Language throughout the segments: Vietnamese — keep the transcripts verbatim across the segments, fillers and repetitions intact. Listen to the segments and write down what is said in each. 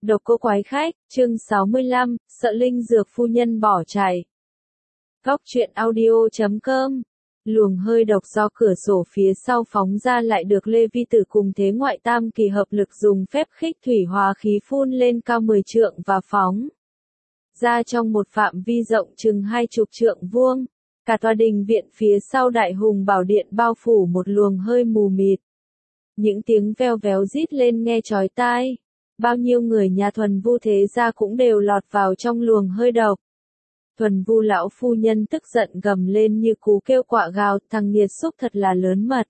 Độc cô quái khách, chương sáu mươi lăm, sợ linh dược phu nhân bỏ chạy. Góc truyện audio chấm com. Luồng hơi độc do cửa sổ phía sau phóng ra lại được Lê Vi Tử cùng Thế Ngoại Tam Kỳ hợp lực dùng phép khích thủy hóa khí phun lên cao mười trượng và phóng ra trong một phạm vi rộng chừng hai chục trượng vuông. Cả tòa đình viện phía sau Đại Hùng Bảo Điện bao phủ một luồng hơi mù mịt. Những tiếng veo véo rít lên nghe chói tai. Bao nhiêu người nhà Thuần Vu thế gia cũng đều lọt vào trong luồng hơi độc. Thuần Vu lão phu nhân tức giận gầm lên như cú kêu quạ gào, thằng nghiệt xúc thật là lớn mật.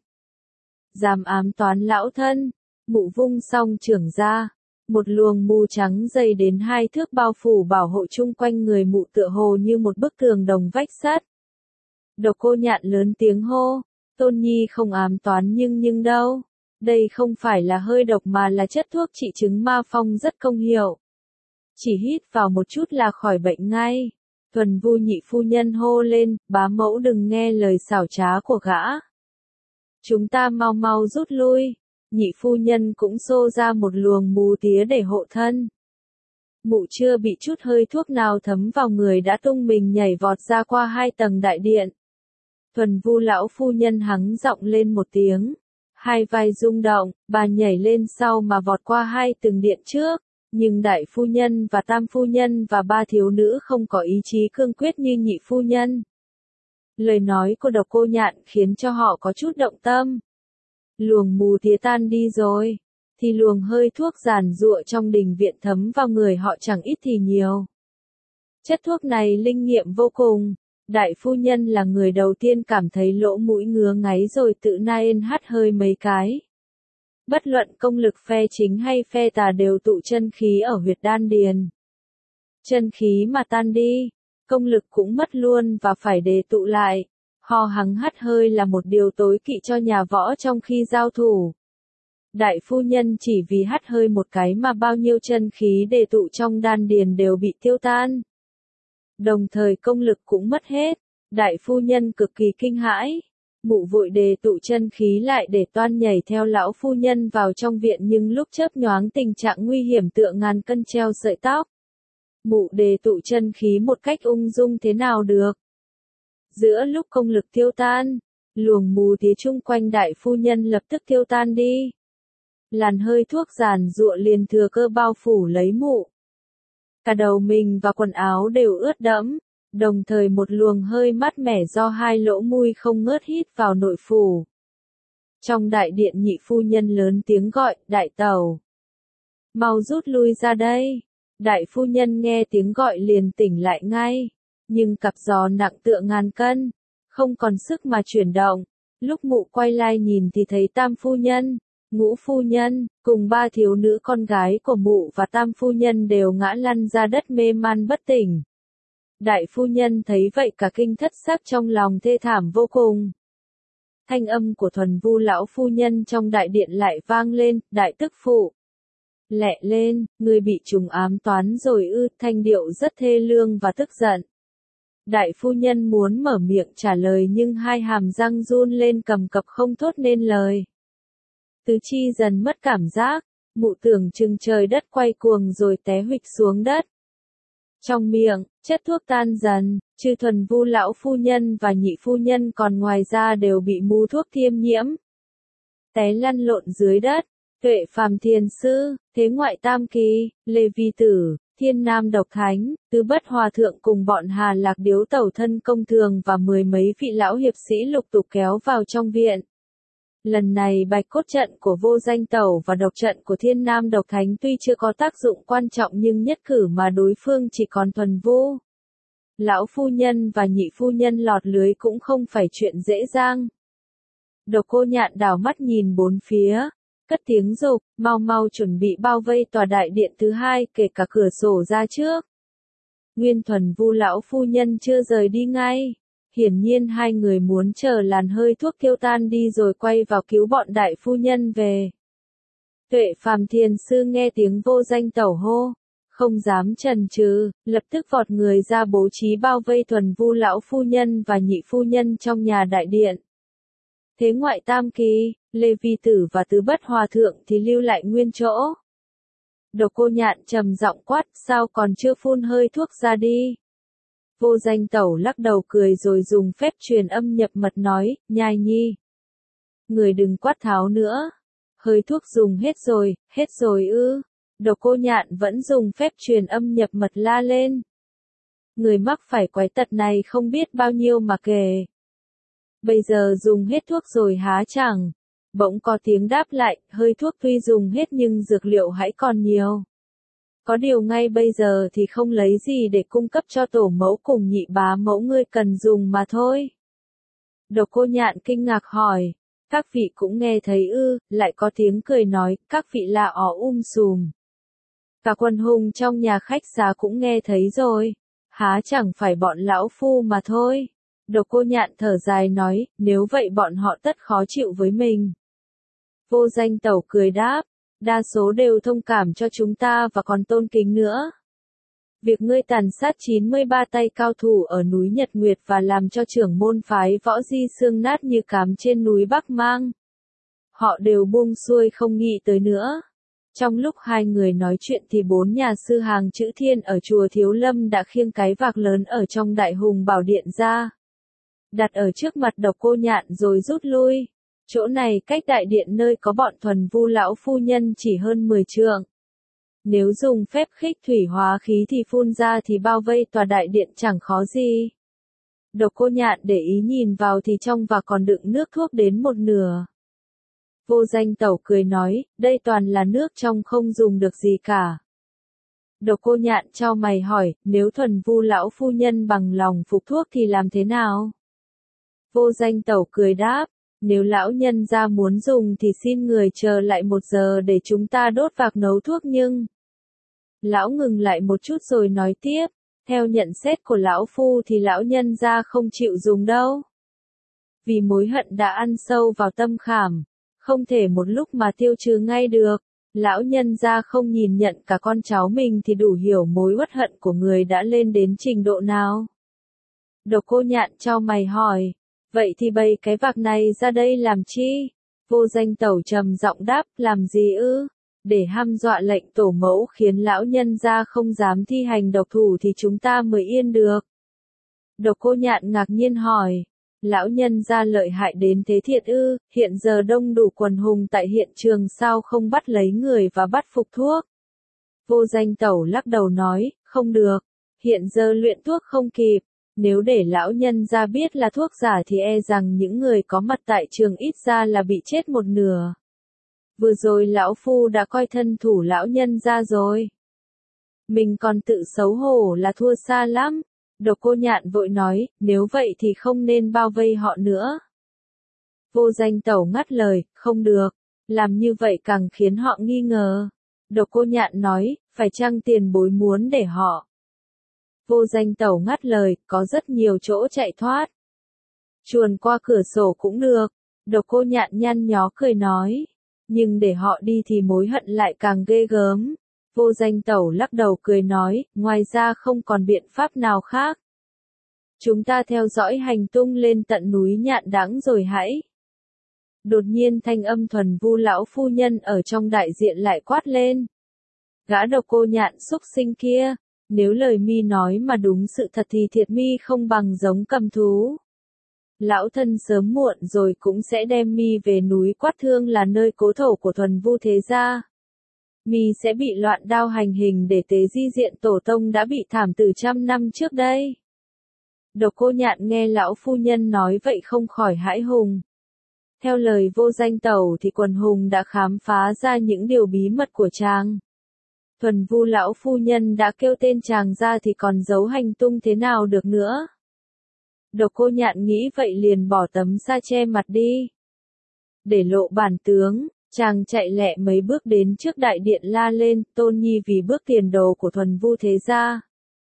Dám ám toán lão thân, mụ vung song trưởng ra. Một luồng mù trắng dày đến hai thước bao phủ bảo hộ chung quanh người mụ tựa hồ như một bức tường đồng vách sắt. Độc Cô Nhạn lớn tiếng hô, Tôn Nhi không ám toán nhưng nhưng đâu. Đây không phải là hơi độc mà là chất thuốc trị chứng ma phong rất công hiệu. Chỉ hít vào một chút là khỏi bệnh ngay. Thuần Vu nhị phu nhân hô lên, bá mẫu đừng nghe lời xảo trá của gã. Chúng ta mau mau rút lui. Nhị phu nhân cũng xô ra một luồng mù tía để hộ thân. Mụ chưa bị chút hơi thuốc nào thấm vào người đã tung mình nhảy vọt ra qua hai tầng đại điện. Thuần Vu lão phu nhân hắng giọng lên một tiếng. Hai vai rung động, bà nhảy lên sau mà vọt qua hai tầng điện trước, nhưng đại phu nhân và tam phu nhân và ba thiếu nữ không có ý chí cương quyết như nhị phu nhân. Lời nói của Độc Cô Nhạn khiến cho họ có chút động tâm. Luồng mù tía tan đi rồi, thì luồng hơi thuốc giàn giụa trong đình viện thấm vào người họ chẳng ít thì nhiều. Chất thuốc này linh nghiệm vô cùng. Đại phu nhân là người đầu tiên cảm thấy lỗ mũi ngứa ngáy rồi tự naên hắt hơi mấy cái. Bất luận công lực phe chính hay phe tà đều tụ chân khí ở huyệt đan điền. Chân khí mà tan đi, công lực cũng mất luôn và phải đề tụ lại. Ho hắng hắt hơi là một điều tối kỵ cho nhà võ trong khi giao thủ. Đại phu nhân chỉ vì hắt hơi một cái mà bao nhiêu chân khí đề tụ trong đan điền đều bị tiêu tan. Đồng thời công lực cũng mất hết, đại phu nhân cực kỳ kinh hãi. Mụ vội đề tụ chân khí lại để toan nhảy theo lão phu nhân vào trong viện nhưng lúc chớp nhoáng tình trạng nguy hiểm tựa ngàn cân treo sợi tóc. Mụ đề tụ chân khí một cách ung dung thế nào được. Giữa lúc công lực tiêu tan, luồng mù tía chung quanh đại phu nhân lập tức tiêu tan đi. Làn hơi thuốc giàn giụa liền thừa cơ bao phủ lấy mụ. Cả đầu mình và quần áo đều ướt đẫm, đồng thời một luồng hơi mát mẻ do hai lỗ mũi không ngớt hít vào nội phủ. Trong đại điện nhị phu nhân lớn tiếng gọi, đại tẩu. Mau rút lui ra đây. Đại phu nhân nghe tiếng gọi liền tỉnh lại ngay, nhưng cặp giò nặng tựa ngàn cân, không còn sức mà chuyển động. Lúc mụ quay lại nhìn thì thấy tam phu nhân, ngũ phu nhân, cùng ba thiếu nữ con gái của mụ và tam phu nhân đều ngã lăn ra đất mê man bất tỉnh. Đại phu nhân thấy vậy cả kinh thất sắc trong lòng thê thảm vô cùng. Thanh âm của Thuần Vu lão phu nhân trong đại điện lại vang lên, đại tức phụ. Lẹ lên, người bị trùng ám toán rồi ư, thanh điệu rất thê lương và tức giận. Đại phu nhân muốn mở miệng trả lời nhưng hai hàm răng run lên cầm cập không thốt nên lời. Tứ chi dần mất cảm giác, mụ tưởng chừng trời đất quay cuồng rồi té huỵch xuống đất. Trong miệng, chất thuốc tan dần, trừ Thuần Vu lão phu nhân và nhị phu nhân còn ngoài ra đều bị mù thuốc thiêm nhiễm. Té lăn lộn dưới đất, Tuệ Phàm Thiền Sư, Thế Ngoại Tam Kỳ, Lê Vi Tử, Thiên Nam Độc Thánh, Tứ Bất Hòa Thượng cùng bọn Hà Lạc Điếu tẩu thân công thường và mười mấy vị lão hiệp sĩ lục tục kéo vào trong viện. Lần này bạch cốt trận của Vô Danh Tẩu và độc trận của Thiên Nam Độc Thánh tuy chưa có tác dụng quan trọng nhưng nhất cử mà đối phương chỉ còn Thuần Vu lão phu nhân và nhị phu nhân lọt lưới cũng không phải chuyện dễ dàng. Độc Cô Nhạn đảo mắt nhìn bốn phía, cất tiếng dục, mau mau chuẩn bị bao vây tòa đại điện thứ hai kể cả cửa sổ ra trước. Nguyên Thuần Vu lão phu nhân chưa rời đi ngay. Hiển nhiên hai người muốn chờ làn hơi thuốc tiêu tan đi rồi quay vào cứu bọn đại phu nhân về. Tuệ Phàm Thiền Sư nghe tiếng Vô Danh Tẩu hô, không dám chần chừ, lập tức vọt người ra bố trí bao vây Thuần Vu lão phu nhân và nhị phu nhân trong nhà đại điện. Thế Ngoại Tam Kỳ, Lê Vi Tử và Tứ Bất Hòa Thượng thì lưu lại nguyên chỗ. Độc Cô Nhạn trầm giọng quát, sao còn chưa phun hơi thuốc ra đi. Vô Danh Tẩu lắc đầu cười rồi dùng phép truyền âm nhập mật nói, Nhai Nhi. Người đừng quát tháo nữa. Hơi thuốc dùng hết rồi, hết rồi ư. Độc Cô Nhạn vẫn dùng phép truyền âm nhập mật la lên. Người mắc phải quái tật này không biết bao nhiêu mà kể. Bây giờ dùng hết thuốc rồi há chẳng. Bỗng có tiếng đáp lại, hơi thuốc tuy dùng hết nhưng dược liệu hãy còn nhiều. Có điều ngay bây giờ thì không lấy gì để cung cấp cho tổ mẫu cùng nhị bá mẫu ngươi cần dùng mà thôi. Độc Cô Nhạn kinh ngạc hỏi, các vị cũng nghe thấy ư, lại có tiếng cười nói, các vị là ó um sùm. Cả quần hùng trong nhà khách xá cũng nghe thấy rồi, há chẳng phải bọn lão phu mà thôi. Độc Cô Nhạn thở dài nói, nếu vậy bọn họ tất khó chịu với mình. Vô Danh Tẩu cười đáp, đa số đều thông cảm cho chúng ta và còn tôn kính nữa. Việc ngươi tàn sát chín mươi ba tay cao thủ ở núi Nhật Nguyệt và làm cho trưởng môn phái võ di xương nát như cám trên núi Bắc Mang. Họ đều buông xuôi không nghĩ tới nữa. Trong lúc hai người nói chuyện thì bốn nhà sư hàng chữ thiên ở chùa Thiếu Lâm đã khiêng cái vạc lớn ở trong Đại Hùng Bảo Điện ra. Đặt ở trước mặt Độc Cô Nhạn rồi rút lui. Chỗ này cách đại điện nơi có bọn Thuần Vu lão phu nhân chỉ hơn mười trượng. Nếu dùng phép khích thủy hóa khí thì phun ra thì bao vây tòa đại điện chẳng khó gì. Độc Cô Nhạn để ý nhìn vào thì trong và còn đựng nước thuốc đến một nửa. Vô Danh Tẩu cười nói, đây toàn là nước trong không dùng được gì cả. Độc Cô Nhạn chau mày hỏi, nếu Thuần Vu lão phu nhân bằng lòng phục thuốc thì làm thế nào? Vô Danh Tẩu cười đáp, nếu lão nhân gia muốn dùng thì xin người chờ lại một giờ để chúng ta đốt vạc nấu thuốc nhưng... Lão ngừng lại một chút rồi nói tiếp, theo nhận xét của lão phu thì lão nhân gia không chịu dùng đâu. Vì mối hận đã ăn sâu vào tâm khảm, không thể một lúc mà tiêu trừ ngay được. Lão nhân gia không nhìn nhận cả con cháu mình thì đủ hiểu mối uất hận của người đã lên đến trình độ nào. Độc Cô Nhạn chau mày hỏi, vậy thì bày cái vạc này ra đây làm chi? Vô Danh Tẩu trầm giọng đáp, làm gì ư? Để hăm dọa lệnh tổ mẫu khiến lão nhân gia không dám thi hành độc thủ thì chúng ta mới yên được. Độc Cô Nhạn ngạc nhiên hỏi, lão nhân gia lợi hại đến thế thiệt ư, hiện giờ đông đủ quần hùng tại hiện trường sao không bắt lấy người và bắt phục thuốc? Vô Danh Tẩu lắc đầu nói, không được, hiện giờ luyện thuốc không kịp. Nếu để lão nhân gia biết là thuốc giả thì e rằng những người có mặt tại trường ít ra là bị chết một nửa. Vừa rồi lão phu đã coi thân thủ lão nhân gia rồi. Mình còn tự xấu hổ là thua xa lắm. Độc Cô Nhạn vội nói, nếu vậy thì không nên bao vây họ nữa. Vô Danh Tẩu ngắt lời, không được, làm như vậy càng khiến họ nghi ngờ. Độc Cô Nhạn nói, phải chăng tiền bối muốn để họ. Vô Danh Tẩu ngắt lời, có rất nhiều chỗ chạy thoát. Chuồn qua cửa sổ cũng được. Độc Cô Nhạn nhăn nhó cười nói, nhưng để họ đi thì mối hận lại càng ghê gớm. Vô Danh Tẩu lắc đầu cười nói, ngoài ra không còn biện pháp nào khác. Chúng ta theo dõi hành tung lên tận núi Nhạn Đãng rồi hãy. Đột nhiên thanh âm Thuần Vu lão phu nhân ở trong đại diện lại quát lên. Gã Độc Cô Nhạn xúc sinh kia, nếu lời mi nói mà đúng sự thật thì thiệt mi không bằng giống cầm thú. Lão thân sớm muộn rồi cũng sẽ đem mi về núi Quát Thương là nơi cố thổ của Thuần Vu thế gia. Mi sẽ bị loạn đao hành hình để tế di diện tổ tông đã bị thảm từ trăm năm trước đây. Độc Cô Nhạn nghe lão phu nhân nói vậy không khỏi hãi hùng. Theo lời Vô Danh Tẩu thì quần hùng đã khám phá ra những điều bí mật của chàng. Thuần Vu lão phu nhân đã kêu tên chàng ra thì còn giấu hành tung thế nào được nữa. Độc Cô Nhạn nghĩ vậy liền bỏ tấm sa che mặt đi. Để lộ bản tướng, chàng chạy lẹ mấy bước đến trước đại điện la lên, Tôn Nhi vì bước tiền đồ của Thuần Vu thế gia.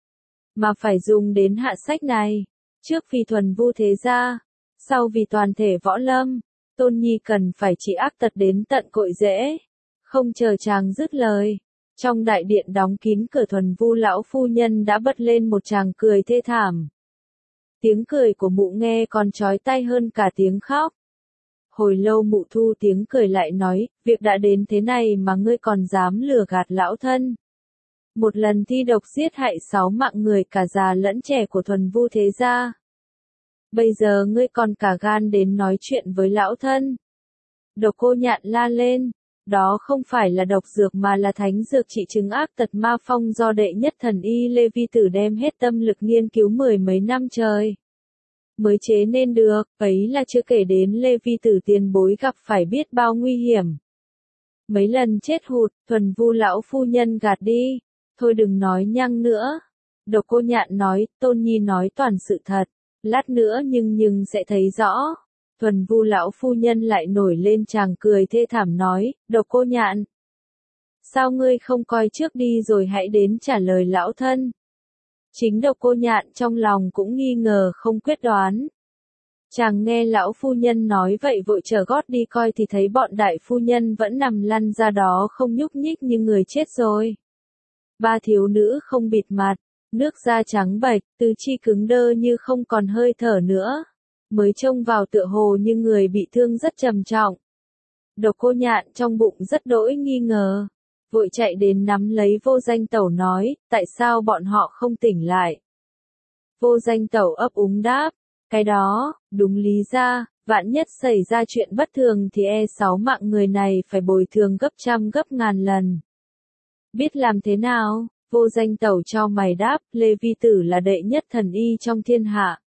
Mà phải dùng đến hạ sách này. Trước vì Thuần Vu thế gia, sau vì toàn thể võ lâm, Tôn Nhi cần phải trị ác tật đến tận cội rễ. Không chờ chàng dứt lời. Trong đại điện đóng kín cửa Thuần Vu lão phu nhân đã bật lên một tràng cười thê thảm. Tiếng cười của mụ nghe còn chói tai hơn cả tiếng khóc. Hồi lâu Mụ Thu tiếng cười lại nói, việc đã đến thế này mà ngươi còn dám lừa gạt lão thân. Một lần thi độc giết hại sáu mạng người cả già lẫn trẻ của Thuần Vu thế gia. Bây giờ ngươi còn cả gan đến nói chuyện với lão thân. Độc Cô Nhạn la lên, đó không phải là độc dược mà là thánh dược trị chứng ác tật ma phong do đệ nhất thần y Lê Vi Tử đem hết tâm lực nghiên cứu mười mấy năm trời mới chế nên được, ấy là chưa kể đến Lê Vi Tử tiền bối gặp phải biết bao nguy hiểm. Mấy lần chết hụt, Thuần Vu lão phu nhân gạt đi, thôi đừng nói nhăng nữa. Độc Cô Nhạn nói, Tôn Nhi nói toàn sự thật, lát nữa nhưng nhưng sẽ thấy rõ. Thuần Vu lão phu nhân lại nổi lên chàng cười thê thảm nói, Độc Cô Nhạn, sao ngươi không coi trước đi rồi hãy đến trả lời lão thân. Chính Độc Cô Nhạn trong lòng cũng nghi ngờ không quyết đoán. Chàng nghe lão phu nhân nói vậy vội trở gót đi coi thì thấy bọn đại phu nhân vẫn nằm lăn ra đó không nhúc nhích như người chết rồi. Ba thiếu nữ không bịt mặt, nước da trắng bệch, tứ chi cứng đơ như không còn hơi thở nữa, mới trông vào tựa hồ như người bị thương rất trầm trọng. Độc Cô Nhạn trong bụng rất đỗi nghi ngờ, vội chạy đến nắm lấy Vô Danh Tẩu nói, tại sao bọn họ không tỉnh lại? Vô Danh Tẩu ấp úng đáp, cái đó, đúng lý ra, vạn nhất xảy ra chuyện bất thường thì e sáu mạng người này phải bồi thường gấp trăm gấp ngàn lần. Biết làm thế nào? Vô Danh Tẩu cho mày đáp, Lê Vi Tử là đệ nhất thần y trong thiên hạ.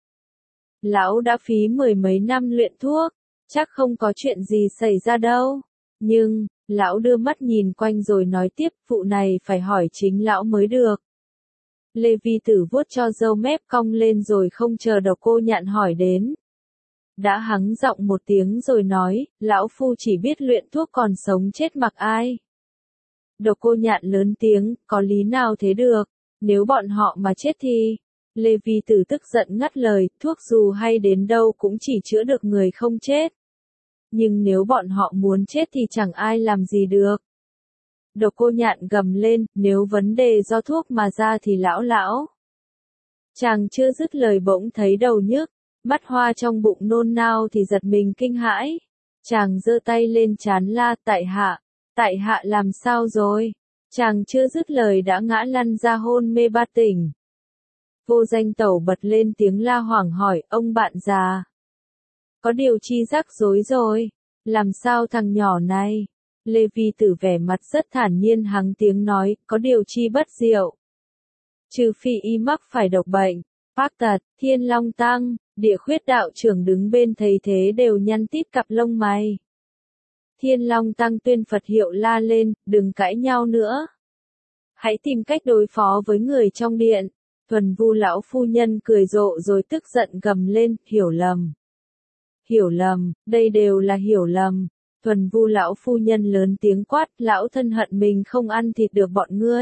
Lão đã phí mười mấy năm luyện thuốc, chắc không có chuyện gì xảy ra đâu. Nhưng, lão đưa mắt nhìn quanh rồi nói tiếp, vụ này phải hỏi chính lão mới được. Lê Vi Tử vuốt cho râu mép cong lên rồi không chờ Độc Cô Nhạn hỏi đến. Đã hắng giọng một tiếng rồi nói, lão phu chỉ biết luyện thuốc còn sống chết mặc ai. Độc Cô Nhạn lớn tiếng, có lý nào thế được, nếu bọn họ mà chết thì... Lê Vi Tử tức giận ngắt lời, thuốc dù hay đến đâu cũng chỉ chữa được người không chết. Nhưng nếu bọn họ muốn chết thì chẳng ai làm gì được. Độc Cô Nhạn gầm lên, nếu vấn đề do thuốc mà ra thì lão lão. Chàng chưa dứt lời bỗng thấy đầu nhức, mắt hoa trong bụng nôn nao thì giật mình kinh hãi. Chàng giơ tay lên trán la, tại hạ, tại hạ làm sao rồi? Chàng chưa dứt lời đã ngã lăn ra hôn mê bát tỉnh. Vô Danh Tẩu bật lên tiếng la hoảng hỏi, ông bạn già. Có điều chi rắc rối rồi, làm sao thằng nhỏ này? Lê Vi Tử vẻ mặt rất thản nhiên hắng tiếng nói, có điều chi bất diệu. Trừ phi y mắc phải độc bệnh, phác tật, Thiên Long Tăng, Địa Khuyết đạo trưởng đứng bên thấy thế đều nhăn tít cặp lông mày. Thiên Long Tăng tuyên Phật hiệu la lên, đừng cãi nhau nữa. Hãy tìm cách đối phó với người trong điện. Thuần Vu lão phu nhân cười rộ rồi tức giận gầm lên, hiểu lầm. Hiểu lầm, đây đều là hiểu lầm. Thuần Vu lão phu nhân lớn tiếng quát, lão thân hận mình không ăn thịt được bọn ngươi.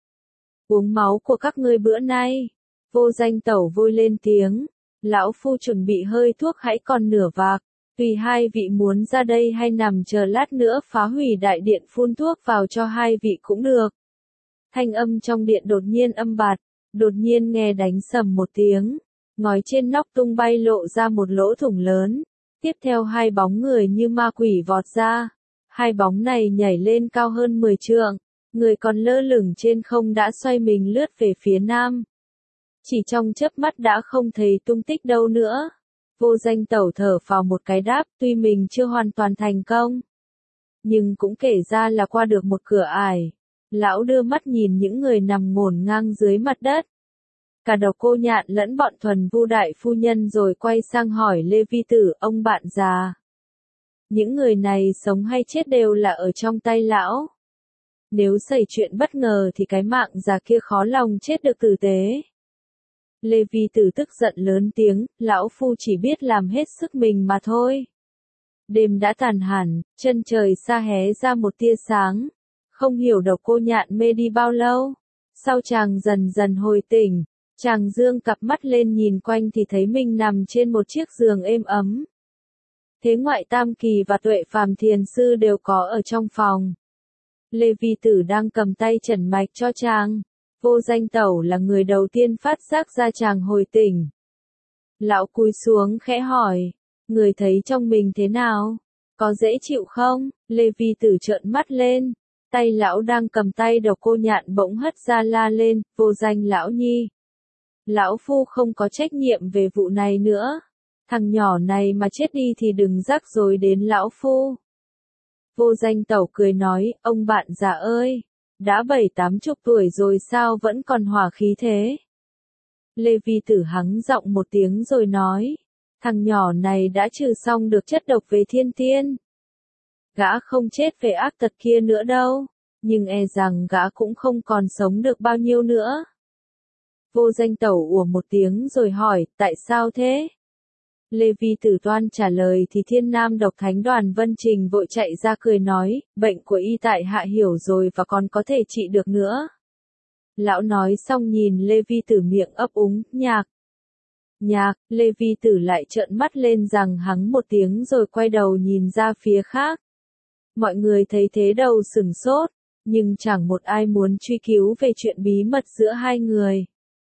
Uống máu của các ngươi bữa nay. Vô Danh Tẩu vội lên tiếng, lão phu chuẩn bị hơi thuốc hãy còn nửa vạc, tùy hai vị muốn ra đây hay nằm chờ lát nữa phá hủy đại điện phun thuốc vào cho hai vị cũng được. Thanh âm trong điện đột nhiên âm bạt, đột nhiên nghe đánh sầm một tiếng, ngói trên nóc tung bay lộ ra một lỗ thủng lớn. Tiếp theo hai bóng người như ma quỷ vọt ra. Hai bóng này nhảy lên cao hơn mười trượng. Người còn lơ lửng trên không đã xoay mình lướt về phía nam. Chỉ trong chớp mắt đã không thấy tung tích đâu nữa. Vô Danh Tẩu thở phào một cái đáp, tuy mình chưa hoàn toàn thành công. Nhưng cũng kể ra là qua được một cửa ải. Lão đưa mắt nhìn những người nằm ngổn ngang dưới mặt đất. Cả Độc Cô Nhạn lẫn bọn Thuần Vu đại phu nhân rồi quay sang hỏi Lê Vi Tử, ông bạn già. Những người này sống hay chết đều là ở trong tay lão. Nếu xảy chuyện bất ngờ thì cái mạng già kia khó lòng chết được tử tế. Lê Vi Tử tức giận lớn tiếng, lão phu chỉ biết làm hết sức mình mà thôi. Đêm đã tàn hẳn, chân trời xa hé ra một tia sáng. Không hiểu Độc Cô Nhạn mê đi bao lâu. Sau chàng dần dần hồi tỉnh. Chàng dương cặp mắt lên nhìn quanh thì thấy mình nằm trên một chiếc giường êm ấm. Thế ngoại Tam Kỳ và Tuệ Phàm Thiền Sư đều có ở trong phòng. Lê Vi Tử đang cầm tay trần mạch cho chàng. Vô Danh Tẩu là người đầu tiên phát giác ra chàng hồi tỉnh. Lão cúi xuống khẽ hỏi, người thấy trong mình thế nào? Có dễ chịu không? Lê Vi Tử trợn mắt lên. Tay lão đang cầm tay Độc Cô Nhạn bỗng hất ra la lên, vô danh lão nhi. Lão phu không có trách nhiệm về vụ này nữa. Thằng nhỏ này mà chết đi thì đừng rắc rối đến lão phu. Vô danh tẩu cười nói, ông bạn già ơi, đã bảy tám chục tuổi rồi sao vẫn còn hỏa khí thế? Lê Vi Tử hắng giọng một tiếng rồi nói, thằng nhỏ này đã trừ xong được chất độc về thiên tiên. Gã không chết về ác tật kia nữa đâu, nhưng e rằng gã cũng không còn sống được bao nhiêu nữa. Vô danh tẩu ủa một tiếng rồi hỏi, tại sao thế? Lê Vi Tử toan trả lời thì Thiên Nam Độc Thánh Đoàn Vân Trình vội chạy ra cười nói, bệnh của y tại hạ hiểu rồi và còn có thể trị được nữa. Lão nói xong nhìn Lê Vi Tử miệng ấp úng, nhạc. Nhạc, Lê Vi Tử lại trợn mắt lên rằng hắng một tiếng rồi quay đầu nhìn ra phía khác. Mọi người thấy thế đầu sửng sốt, nhưng chẳng một ai muốn truy cứu về chuyện bí mật giữa hai người.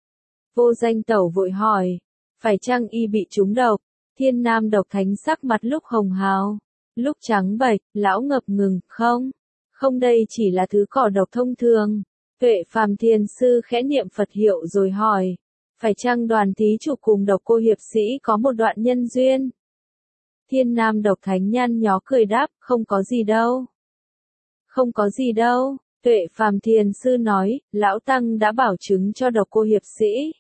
Vô danh tẩu vội hỏi, phải chăng y bị trúng độc? Thiên Nam Độc Thánh sắc mặt lúc hồng hào, lúc trắng bệch, lão ngập ngừng, không, không đây chỉ là thứ cỏ độc thông thường. Tuệ Phàm Thiền Sư khẽ niệm Phật hiệu rồi hỏi, phải chăng Đoàn thí chủ cùng Độc Cô hiệp sĩ có một đoạn nhân duyên? Thiên Nam Độc Thánh nhăn nhó cười đáp, không có gì đâu. Không có gì đâu, Tuệ Phàm Thiền Sư nói, lão tăng đã bảo chứng cho Độc Cô hiệp sĩ.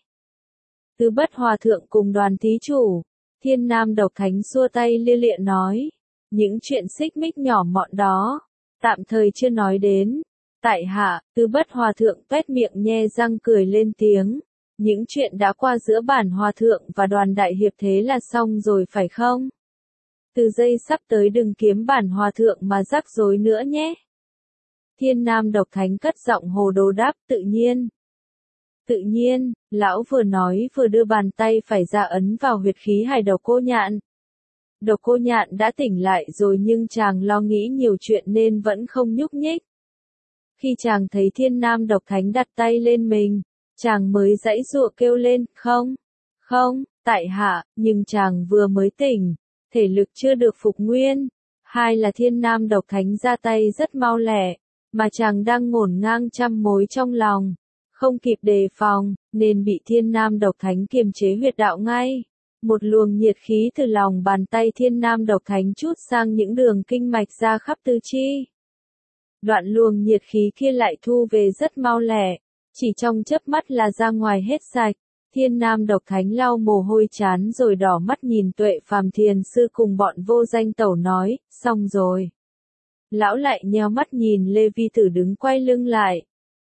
Tứ Bất Hòa Thượng cùng Đoàn thí chủ. Thiên Nam Độc Thánh xua tay lia lịa nói, những chuyện xích mích nhỏ mọn đó, tạm thời chưa nói đến. Tại hạ, Tứ Bất Hòa Thượng tuét miệng nhe răng cười lên tiếng, những chuyện đã qua giữa bản Hòa Thượng và Đoàn đại hiệp thế là xong rồi phải không? Từ giây sắp tới đừng kiếm bản Hòa Thượng mà rắc rối nữa nhé. Thiên Nam Độc Thánh cất giọng hồ đồ đáp, tự nhiên. Tự nhiên, lão vừa nói vừa đưa bàn tay phải ra ấn vào huyệt khí hải Độc Cô Nhạn. Độc Cô Nhạn đã tỉnh lại rồi nhưng chàng lo nghĩ nhiều chuyện nên vẫn không nhúc nhích. Khi chàng thấy Thiên Nam Độc Thánh đặt tay lên mình, chàng mới giãy giụa kêu lên, không, không, tại hạ, nhưng chàng vừa mới tỉnh, thể lực chưa được phục nguyên. Hai là Thiên Nam Độc Thánh ra tay rất mau lẹ, mà chàng đang ngổn ngang trăm mối trong lòng. Không kịp đề phòng, nên bị Thiên Nam Độc Thánh kiềm chế huyệt đạo ngay. Một luồng nhiệt khí từ lòng bàn tay Thiên Nam Độc Thánh trút sang những đường kinh mạch ra khắp tứ chi. Đoạn luồng nhiệt khí kia lại thu về rất mau lẹ, chỉ trong chớp mắt là ra ngoài hết sạch. Thiên Nam Độc Thánh lau mồ hôi chán rồi đỏ mắt nhìn Tuệ Phàm Thiền Sư cùng bọn Vô Danh tẩu nói, xong rồi. Lão lại nheo mắt nhìn Lê Vi Tử đứng quay lưng lại.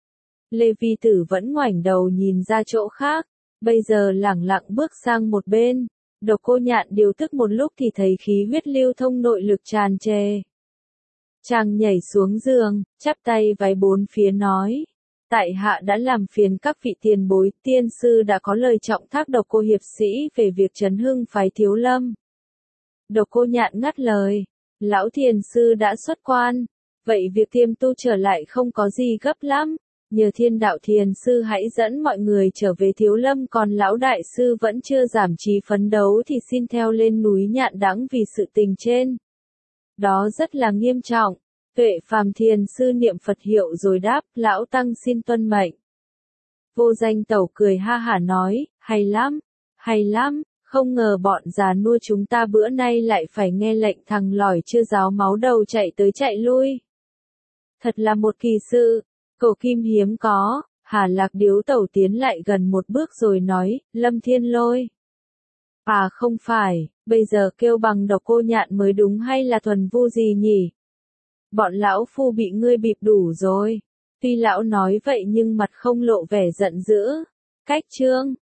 Lê Vi Tử vẫn ngoảnh đầu nhìn ra chỗ khác, bây giờ lẳng lặng bước sang một bên. Độc Cô Nhạn điều tức một lúc thì thấy khí huyết lưu thông nội lực tràn trề. Chàng nhảy xuống giường, chắp tay vái bốn phía nói, tại hạ đã làm phiền các vị tiền bối, tiên sư đã có lời trọng thác Độc Cô hiệp sĩ về việc trấn hưng phái Thiếu Lâm. Độc Cô Nhạn ngắt lời, lão thiền sư đã xuất quan, vậy việc tiêm tu trở lại không có gì gấp lắm. Nhờ Thiên Đạo Thiền Sư hãy dẫn mọi người trở về Thiếu Lâm, còn lão đại sư vẫn chưa giảm trí phấn đấu thì xin theo lên núi Nhạn Đãng vì sự tình trên. Đó rất là nghiêm trọng. Tuệ Phàm Thiền Sư niệm Phật hiệu rồi đáp, lão tăng xin tuân mệnh. Vô Danh tẩu cười ha hả nói, hay lắm, hay lắm, không ngờ bọn già nua chúng ta bữa nay lại phải nghe lệnh thằng lỏi chưa ráo máu đầu chạy tới chạy lui. Thật là một kỳ sự. Cổ kim hiếm có. Hà Lạc Điếu tẩu tiến lại gần một bước rồi nói, Lâm Thiên Lôi. À không phải, bây giờ kêu bằng Độc Cô Nhạn mới đúng hay là Thuần Vu gì nhỉ? Bọn lão phu bị ngươi bịp đủ rồi. Tuy lão nói vậy nhưng mặt không lộ vẻ giận dữ. Cách chương